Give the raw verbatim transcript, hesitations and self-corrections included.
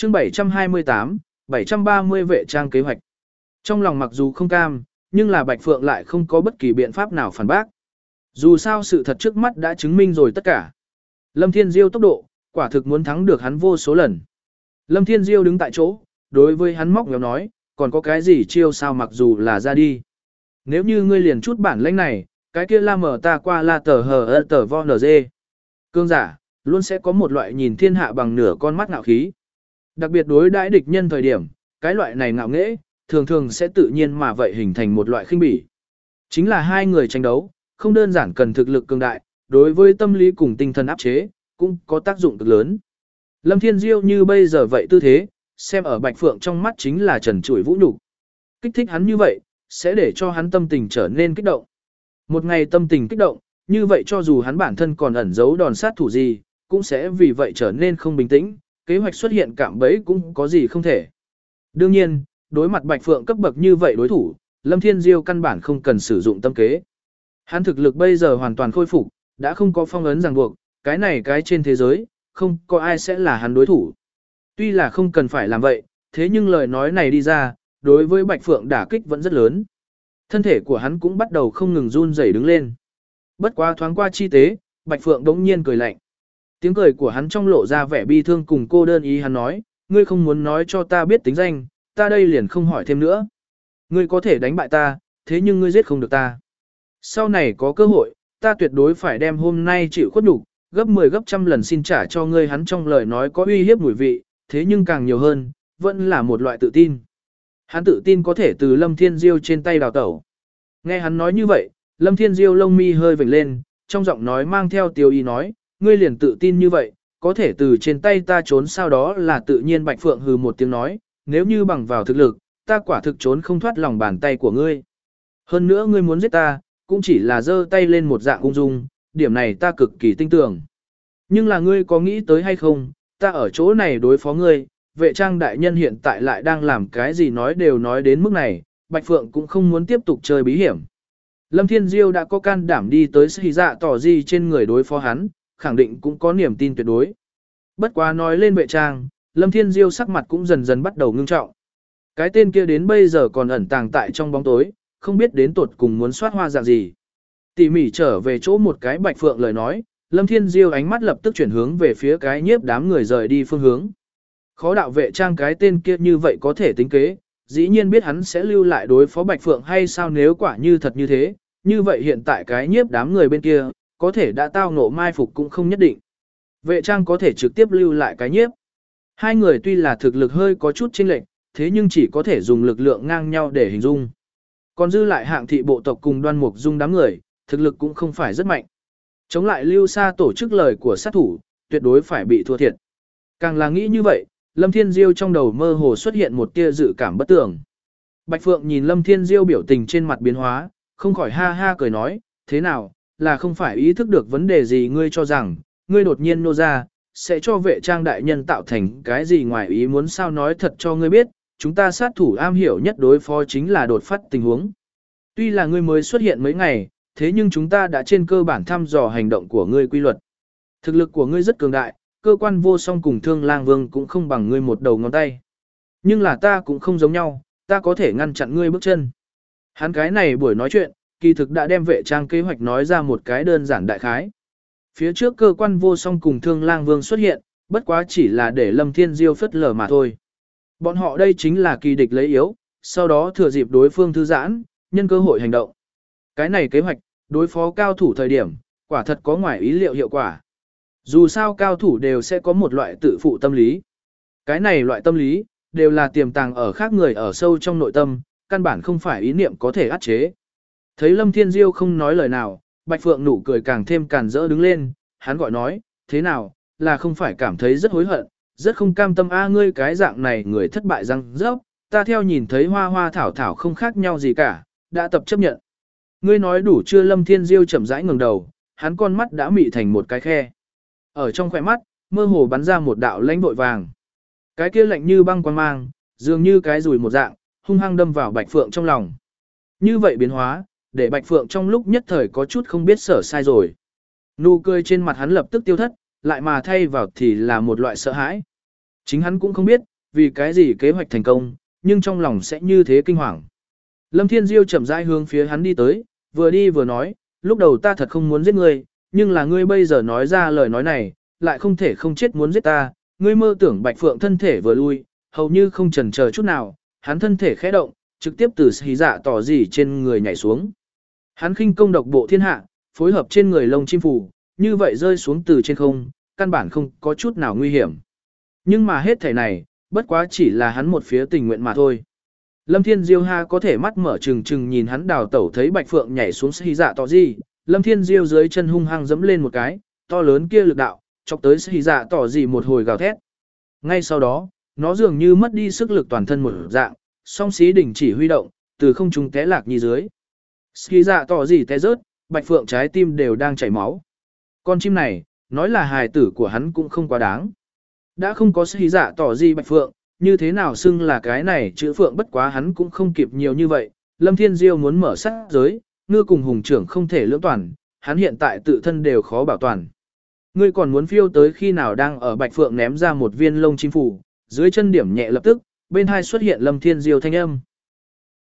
chương bảy trăm hai mươi tám, bảy trăm ba mươi vệ trang kế hoạch. Trong lòng mặc dù không cam, nhưng là Bạch Phượng lại không có bất kỳ biện pháp nào phản bác. Dù sao sự thật trước mắt đã chứng minh rồi tất cả. Lâm Thiên Diêu tốc độ, quả thực muốn thắng được hắn vô số lần. Lâm Thiên Diêu đứng tại chỗ, đối với hắn móc méo nói, còn có cái gì chiêu sao mặc dù là ra đi. Nếu như ngươi liền chút bản lĩnh này, cái kia la mở ta qua la tờ hờ ơ tờ vo nờ dê. Cương giả, luôn sẽ có một loại nhìn thiên hạ bằng nửa con mắt ngạo khí. Đặc biệt đối đãi địch nhân thời điểm, cái loại này ngạo nghễ, thường thường sẽ tự nhiên mà vậy hình thành một loại khinh bỉ. Chính là hai người tranh đấu, không đơn giản cần thực lực cường đại, đối với tâm lý cùng tinh thần áp chế, cũng có tác dụng cực lớn. Lâm Thiên Diêu như bây giờ vậy tư thế, xem ở Bạch Phượng trong mắt chính là trần trụi vũ nhục. Kích thích hắn như vậy, sẽ để cho hắn tâm tình trở nên kích động. Một ngày tâm tình kích động, như vậy cho dù hắn bản thân còn ẩn giấu đòn sát thủ gì, cũng sẽ vì vậy trở nên không bình tĩnh, kế hoạch xuất hiện cạm bẫy cũng có gì không thể. Đương nhiên, đối mặt Bạch Phượng cấp bậc như vậy đối thủ, Lâm Thiên Diêu căn bản không cần sử dụng tâm kế. Hắn thực lực bây giờ hoàn toàn khôi phục, đã không có phong ấn ràng buộc, cái này cái trên thế giới, không có ai sẽ là hắn đối thủ. Tuy là không cần phải làm vậy, thế nhưng lời nói này đi ra, đối với Bạch Phượng đả kích vẫn rất lớn. Thân thể của hắn cũng bắt đầu không ngừng run rẩy đứng lên. Bất quá thoáng qua chi tế, Bạch Phượng đống nhiên cười lạnh. Tiếng cười của hắn trong lộ ra vẻ bi thương cùng cô đơn ý hắn nói, ngươi không muốn nói cho ta biết tính danh, ta đây liền không hỏi thêm nữa. Ngươi có thể đánh bại ta, thế nhưng ngươi giết không được ta. Sau này có cơ hội, ta tuyệt đối phải đem hôm nay chịu khuất nhục, gấp mười gấp trăm lần xin trả cho ngươi. Hắn trong lời nói có uy hiếp mùi vị, thế nhưng càng nhiều hơn, vẫn là một loại tự tin. Hắn tự tin có thể từ Lâm Thiên Diêu trên tay đào tẩu. Nghe hắn nói như vậy, Lâm Thiên Diêu lông mi hơi vểnh lên, trong giọng nói mang theo tiêu ý nói, ngươi liền tự tin như vậy, có thể từ trên tay ta trốn sao đó là tự nhiên. Bạch Phượng hừ một tiếng nói, nếu như bằng vào thực lực, ta quả thực trốn không thoát lòng bàn tay của ngươi. Hơn nữa ngươi muốn giết ta, cũng chỉ là giơ tay lên một dạng ung dung, điểm này ta cực kỳ tin tưởng. Nhưng là ngươi có nghĩ tới hay không, ta ở chỗ này đối phó ngươi, vệ trang đại nhân hiện tại lại đang làm cái gì nói đều nói đến mức này, Bạch Phượng cũng không muốn tiếp tục chơi bí hiểm. Lâm Thiên Diêu đã có can đảm đi tới Sĩ Dạ tỏ gì trên người đối phó hắn, khẳng định cũng có niềm tin tuyệt đối. Bất quá nói lên vệ trang, Lâm Thiên Diêu sắc mặt cũng dần dần bắt đầu ngưng trọng. Cái tên kia đến bây giờ còn ẩn tàng tại trong bóng tối, không biết đến tuột cùng muốn soát hoa dạng gì. Tỉ mỉ trở về chỗ một cái Bạch Phượng lời nói, Lâm Thiên Diêu ánh mắt lập tức chuyển hướng về phía cái nhiếp đám người rời đi phương hướng. Khó đạo vệ trang cái tên kia như vậy có thể tính kế, dĩ nhiên biết hắn sẽ lưu lại đối phó Bạch Phượng hay sao. Nếu quả như thật như thế, như vậy hiện tại cái nhiếp đám người bên kia, có thể đã tao ngộ mai phục cũng không nhất định. Vệ trang có thể trực tiếp lưu lại cái nhiếp. Hai người tuy là thực lực hơi có chút chênh lệch, thế nhưng chỉ có thể dùng lực lượng ngang nhau để hình dung. Còn dư lại hạng thị bộ tộc cùng Đoan Mục Dung đám người, thực lực cũng không phải rất mạnh. Chống lại lưu xa tổ chức lời của sát thủ, tuyệt đối phải bị thua thiệt. Càng là nghĩ như vậy, Lâm Thiên Diêu trong đầu mơ hồ xuất hiện một tia dự cảm bất tường. Bạch Phượng nhìn Lâm Thiên Diêu biểu tình trên mặt biến hóa, không khỏi ha ha cười nói, thế nào, là không phải ý thức được vấn đề gì ngươi cho rằng, ngươi đột nhiên nô ra, sẽ cho vệ trang đại nhân tạo thành cái gì ngoài ý muốn sao. Nói thật cho ngươi biết, chúng ta sát thủ am hiểu nhất đối phó chính là đột phát tình huống. Tuy là ngươi mới xuất hiện mấy ngày, thế nhưng chúng ta đã trên cơ bản thăm dò hành động của ngươi quy luật. Thực lực của ngươi rất cường đại, cơ quan vô song cùng Thương Lang Vương cũng không bằng ngươi một đầu ngón tay. Nhưng là ta cũng không giống nhau, ta có thể ngăn chặn ngươi bước chân. Hắn cái này buổi nói chuyện, kỳ thực đã đem vệ trang kế hoạch nói ra một cái đơn giản đại khái. Phía trước cơ quan vô song cùng Thương Lang Vương xuất hiện, bất quá chỉ là để Lâm Thiên Diêu phất lờ mà thôi. Bọn họ đây chính là kỳ địch lấy yếu, sau đó thừa dịp đối phương thư giãn, nhân cơ hội hành động. Cái này kế hoạch, đối phó cao thủ thời điểm, quả thật có ngoài ý liệu hiệu quả. Dù sao cao thủ đều sẽ có một loại tự phụ tâm lý. Cái này loại tâm lý, đều là tiềm tàng ở khác người ở sâu trong nội tâm, căn bản không phải ý niệm có thể áp chế. Thấy Lâm Thiên Diêu không nói lời nào, Bạch Phượng nụ cười càng thêm càn rỡ đứng lên, hắn gọi nói, thế nào, là không phải cảm thấy rất hối hận, rất không cam tâm a ngươi cái dạng này người thất bại răng rớp, ta theo nhìn thấy hoa hoa thảo thảo không khác nhau gì cả, đã tập chấp nhận. Ngươi nói đủ chưa? Lâm Thiên Diêu chậm rãi ngẩng đầu, hắn con mắt đã mị thành một cái khe. Ở trong khóe mắt, mơ hồ bắn ra một đạo lãnh vội vàng. Cái kia lạnh như băng quang mang, dường như cái rùi một dạng, hung hăng đâm vào Bạch Phượng trong lòng. Như vậy biến hóa, để Bạch Phượng trong lúc nhất thời có chút không biết sở sai rồi. Nụ cười trên mặt hắn lập tức tiêu thất, lại mà thay vào thì là một loại sợ hãi. Chính hắn cũng không biết, vì cái gì kế hoạch thành công, nhưng trong lòng sẽ như thế kinh hoàng. Lâm Thiên Diêu chậm rãi hướng phía hắn đi tới, vừa đi vừa nói, lúc đầu ta thật không muốn giết ngươi, nhưng là ngươi bây giờ nói ra lời nói này, lại không thể không chết muốn giết ta, ngươi mơ tưởng Bạch Phượng thân thể vừa lui, hầu như không chần chờ chút nào, hắn thân thể khẽ động, trực tiếp từ xí dạ tỏ gì trên người nhảy xuống. Hắn khinh công độc bộ thiên hạ, phối hợp trên người lông chim phù, như vậy rơi xuống từ trên không, căn bản không có chút nào nguy hiểm. Nhưng mà hết thể này, bất quá chỉ là hắn một phía tình nguyện mà thôi. Lâm Thiên Diêu ha có thể mắt mở trừng trừng nhìn hắn đào tẩu thấy Bạch Phượng nhảy xuống xí dạ tỏ gì, Lâm Thiên Diêu dưới chân hung hăng dẫm lên một cái, to lớn kia lực đạo, chọc tới xí dạ tỏ gì một hồi gào thét. Ngay sau đó, nó dường như mất đi sức lực toàn thân một dạng, song xí đỉnh chỉ huy động, từ không trung té lạc như dưới. Xí dạ tỏ gì té rớt, Bạch Phượng trái tim đều đang chảy máu. Con chim này, nói là hài tử của hắn cũng không quá đáng. Đã không có xí dạ tỏ gì Bạch Phượng, như thế nào xưng là cái này chữ Phượng bất quá hắn cũng không kịp nhiều như vậy. Lâm Thiên Diêu muốn mở sát giới, ngư cùng hùng trưởng không thể lưỡng toàn, hắn hiện tại tự thân đều khó bảo toàn. Ngươi còn muốn phiêu tới khi nào đang ở Bạch Phượng ném ra một viên lông chim phủ, dưới chân điểm nhẹ lập tức, bên hai xuất hiện Lâm Thiên Diêu thanh âm.